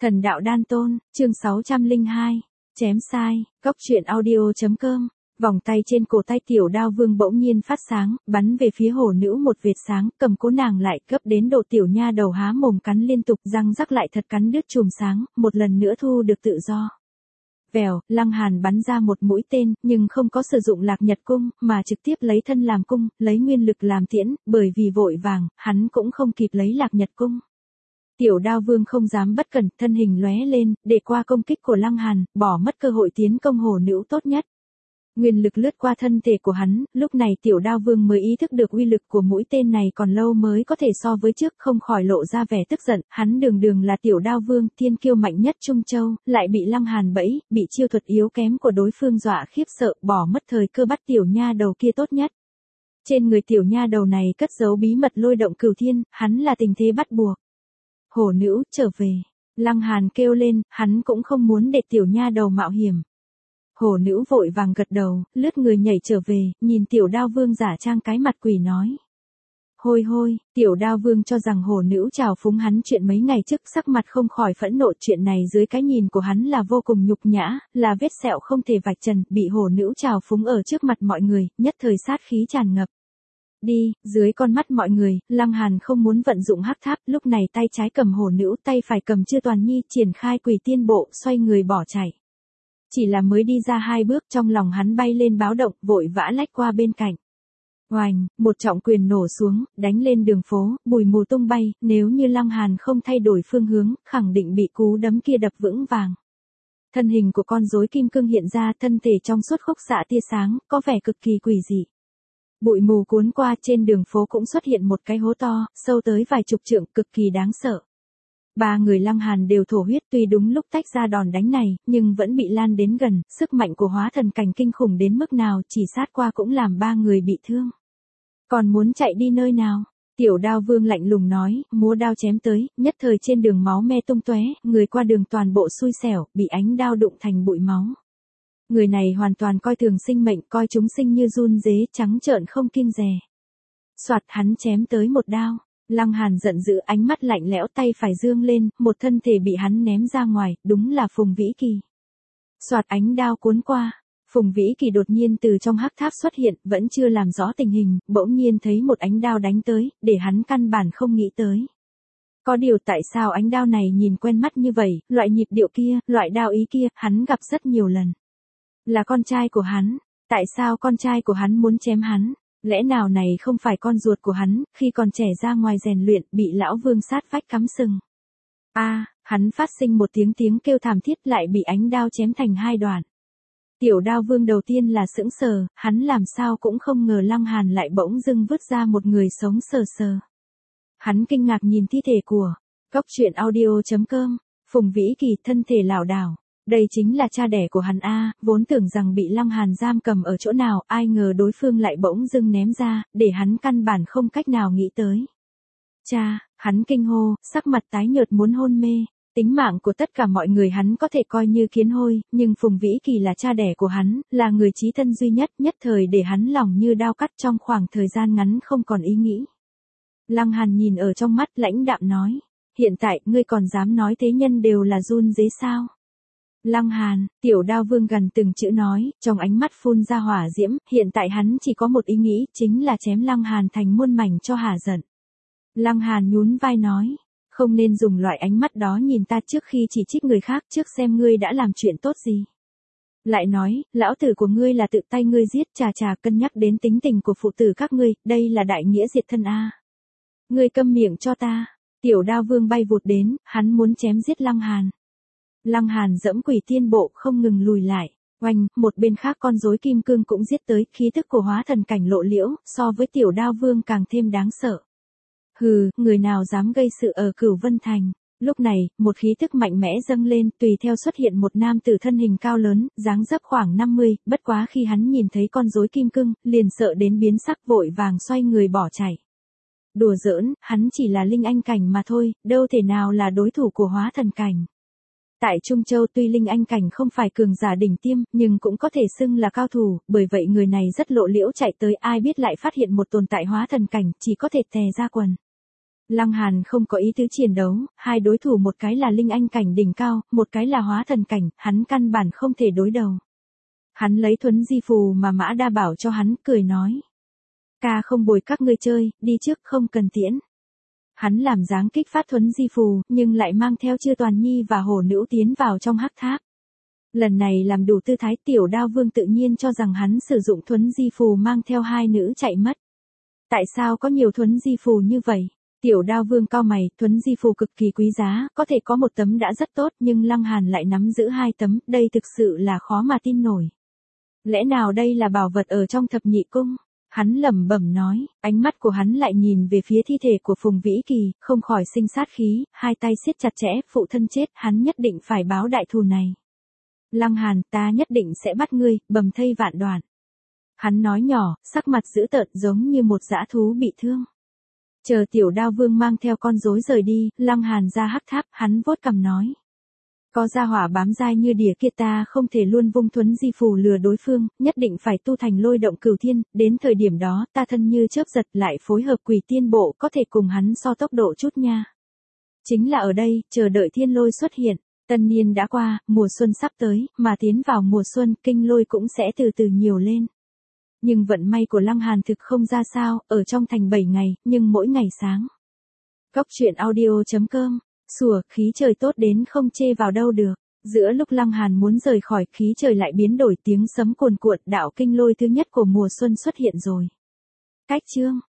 Thần đạo đan tôn, chương 602, chém sai, góc truyện audio.com, vòng tay trên cổ tay tiểu đao vương bỗng nhiên phát sáng, bắn về phía hổ nữ một vệt sáng, cầm cố nàng lại, gấp đến độ tiểu nha đầu há mồm cắn liên tục, răng rắc lại thật cắn đứt chùm sáng, một lần nữa thu được tự do. Vèo, Lăng Hàn bắn ra một mũi tên, nhưng không có sử dụng Lạc Nhật cung, mà trực tiếp lấy thân làm cung, lấy nguyên lực làm tiễn, bởi vì vội vàng, hắn cũng không kịp lấy Lạc Nhật cung. Tiểu đao vương không dám bất cẩn, thân hình lóe lên, để qua công kích của Lăng Hàn, bỏ mất cơ hội tiến công hổ nữ tốt nhất. Nguyên lực lướt qua thân thể của hắn, lúc này tiểu đao vương mới ý thức được uy lực của mũi tên này còn lâu mới có thể so với trước, không khỏi lộ ra vẻ tức giận, hắn đường là tiểu đao vương, thiên kiêu mạnh nhất Trung Châu, lại bị Lăng Hàn bẫy, bị chiêu thuật yếu kém của đối phương dọa khiếp sợ, bỏ mất thời cơ bắt tiểu nha đầu kia tốt nhất. Trên người tiểu nha đầu này cất giấu bí mật lôi động cửu thiên, hắn là tình thế bắt buộc. Hổ nữ, trở về. Lăng Hàn kêu lên, hắn cũng không muốn để tiểu nha đầu mạo hiểm. Hổ nữ vội vàng gật đầu, lướt người nhảy trở về, nhìn tiểu đao vương giả trang cái mặt quỷ nói. Hôi hôi, tiểu đao vương cho rằng hổ nữ trào phúng hắn chuyện mấy ngày trước, sắc mặt không khỏi phẫn nộ, chuyện này dưới cái nhìn của hắn là vô cùng nhục nhã, là vết sẹo không thể vạch trần, bị hổ nữ trào phúng ở trước mặt mọi người, nhất thời sát khí tràn ngập. Đi, dưới con mắt mọi người, Lăng Hàn không muốn vận dụng hắc tháp, lúc này tay trái cầm hổ nữ, tay phải cầm Chư Toàn Nhi, triển khai Quỷ Tiên Bộ, xoay người bỏ chạy. Chỉ là mới đi ra 2 bước, trong lòng hắn bay lên báo động, vội vã lách qua bên cạnh. Oành, một trọng quyền nổ xuống, đánh lên đường phố, bụi mù tung bay, nếu như Lăng Hàn không thay đổi phương hướng, khẳng định bị cú đấm kia đập vững vàng. Thân hình của con rối kim cương hiện ra, thân thể trong suốt khúc xạ tia sáng, có vẻ cực kỳ quỷ dị. Bụi mù cuốn qua, trên đường phố cũng xuất hiện một cái hố to, sâu tới vài chục trượng, cực kỳ đáng sợ. 3 người Lăng Hàn đều thổ huyết, tuy đúng lúc tách ra đòn đánh này, nhưng vẫn bị lan đến gần, sức mạnh của hóa thần cảnh kinh khủng đến mức nào, chỉ sát qua cũng làm 3 người bị thương. Còn muốn chạy đi nơi nào? Tiểu đao vương lạnh lùng nói, múa đao chém tới, nhất thời trên đường máu me tung tóe, người qua đường toàn bộ xui xẻo, bị ánh đao đụng thành bụi máu. Người này hoàn toàn coi thường sinh mệnh, coi chúng sinh như giun dế, trắng trợn không kiêng dè. Soạt, hắn chém tới một đao. Lăng Hàn giận dữ, ánh mắt lạnh lẽo, tay phải dương lên, một thân thể bị hắn ném ra ngoài, đúng là Phùng Vĩ Kỳ. Soạt, ánh đao cuốn qua. Phùng Vĩ Kỳ đột nhiên từ trong hắc tháp xuất hiện, vẫn chưa làm rõ tình hình, bỗng nhiên thấy một ánh đao đánh tới, để hắn căn bản không nghĩ tới. Có điều tại sao ánh đao này nhìn quen mắt như vậy, loại nhịp điệu kia, loại đao ý kia, hắn gặp rất nhiều lần. Là con trai của hắn, tại sao con trai của hắn muốn chém hắn? Lẽ nào này không phải con ruột của hắn, khi còn trẻ ra ngoài rèn luyện, bị lão vương sát vách cắm sừng. Hắn phát sinh một tiếng kêu thảm thiết, lại bị ánh đao chém thành 2 đoạn. Tiểu đao vương đầu tiên là sững sờ, hắn làm sao cũng không ngờ Lăng Hàn lại bỗng dưng vứt ra một người sống sờ sờ. Hắn kinh ngạc nhìn thi thể của góc truyện audio.com, Phùng Vĩ Kỳ, thân thể lảo đảo. Đây chính là cha đẻ của hắn a, vốn tưởng rằng bị Lăng Hàn giam cầm ở chỗ nào, ai ngờ đối phương lại bỗng dưng ném ra, để hắn căn bản không cách nào nghĩ tới. Cha, hắn kinh hô, sắc mặt tái nhợt muốn hôn mê. Tính mạng của tất cả mọi người hắn có thể coi như kiến hôi, nhưng Phùng Vĩ Kỳ là cha đẻ của hắn, là người chí thân duy nhất, nhất thời để hắn lòng như đao cắt, trong khoảng thời gian ngắn không còn ý nghĩ. Lăng Hàn nhìn ở trong mắt, lãnh đạm nói, hiện tại, ngươi còn dám nói thế nhân đều là giun dế sao? Lăng Hàn, tiểu đao vương gần từng chữ nói, trong ánh mắt phun ra hỏa diễm, hiện tại hắn chỉ có một ý nghĩ, chính là chém Lăng Hàn thành muôn mảnh cho hả giận. Lăng Hàn nhún vai nói, không nên dùng loại ánh mắt đó nhìn ta trước khi chỉ trích người khác, trước xem ngươi đã làm chuyện tốt gì. Lại nói, lão tử của ngươi là tự tay ngươi giết, chà cân nhắc đến tính tình của phụ tử các ngươi, đây là đại nghĩa diệt thân a. Ngươi câm miệng cho ta. Tiểu đao vương bay vụt đến, hắn muốn chém giết Lăng Hàn. Lăng Hàn dẫm Quỷ Tiên Bộ không ngừng lùi lại. Oanh, một bên khác con rối kim cương cũng giết tới, khí thức của hóa thần cảnh lộ liễu, so với tiểu đao vương càng thêm đáng sợ. Hừ, người nào dám gây sự ở Cửu Vân Thành. Lúc này, một khí thức mạnh mẽ dâng lên, tùy theo xuất hiện một nam tử thân hình cao lớn, dáng dấp khoảng 50, bất quá khi hắn nhìn thấy con rối kim cương, liền sợ đến biến sắc, vội vàng xoay người bỏ chạy. Đùa giỡn, hắn chỉ là linh anh cảnh mà thôi, đâu thể nào là đối thủ của hóa thần cảnh. Tại Trung Châu tuy linh anh cảnh không phải cường giả đỉnh tiêm, nhưng cũng có thể xưng là cao thủ, bởi vậy người này rất lộ liễu chạy tới, ai biết lại phát hiện một tồn tại hóa thần cảnh, chỉ có thể tè ra quần. Lăng Hàn không có ý tứ chiến đấu, hai đối thủ một cái là linh anh cảnh đỉnh cao, một cái là hóa thần cảnh, hắn căn bản không thể đối đầu. Hắn lấy thuấn di phù mà Mã Đa bảo cho hắn, cười nói. Ca không bồi các ngươi chơi, đi trước không cần tiễn. Hắn làm dáng kích phát thuấn di phù, nhưng lại mang theo Chư Toàn Nhi và hổ nữ tiến vào trong hắc tháp. Lần này làm đủ tư thái, Tiểu Đao Vương tự nhiên cho rằng hắn sử dụng thuấn di phù mang theo hai nữ chạy mất. Tại sao có nhiều thuấn di phù như vậy? Tiểu Đao Vương cau mày, thuấn di phù cực kỳ quý giá, có thể có một tấm đã rất tốt, nhưng Lăng Hàn lại nắm giữ hai tấm, đây thực sự là khó mà tin nổi. Lẽ nào đây là bảo vật ở trong thập nhị cung? Hắn lẩm bẩm nói, ánh mắt của hắn lại nhìn về phía thi thể của Phùng Vĩ Kỳ, không khỏi sinh sát khí, hai tay siết chặt chẽ, phụ thân chết, hắn nhất định phải báo đại thù này. Lăng Hàn, ta nhất định sẽ bắt ngươi, bầm thây vạn đoạn. Hắn nói nhỏ, sắc mặt dữ tợn giống như một dã thú bị thương. Chờ Tiểu Đao Vương mang theo con rối rời đi, Lăng Hàn ra hắc tháp, hắn vuốt cằm nói. Có gia hỏa bám dai như đỉa kia ta không thể luôn vung thuấn di phù lừa đối phương, nhất định phải tu thành lôi động cửu thiên, đến thời điểm đó ta thân như chớp giật lại phối hợp Quỷ Tiên Bộ có thể cùng hắn so tốc độ chút nha. Chính là ở đây, chờ đợi thiên lôi xuất hiện, tân niên đã qua, mùa xuân sắp tới, mà tiến vào mùa xuân kinh lôi cũng sẽ từ từ nhiều lên. Nhưng vận may của Lăng Hàn thực không ra sao, ở trong thành 7 ngày, nhưng mỗi ngày sáng. Góc truyện audio.com, sủa, khí trời tốt đến không chê vào đâu được. Giữa lúc Lăng Hàn muốn rời khỏi, khí trời lại biến đổi, tiếng sấm cuồn cuộn, đạo kinh lôi thứ nhất của mùa xuân xuất hiện rồi. Cách chương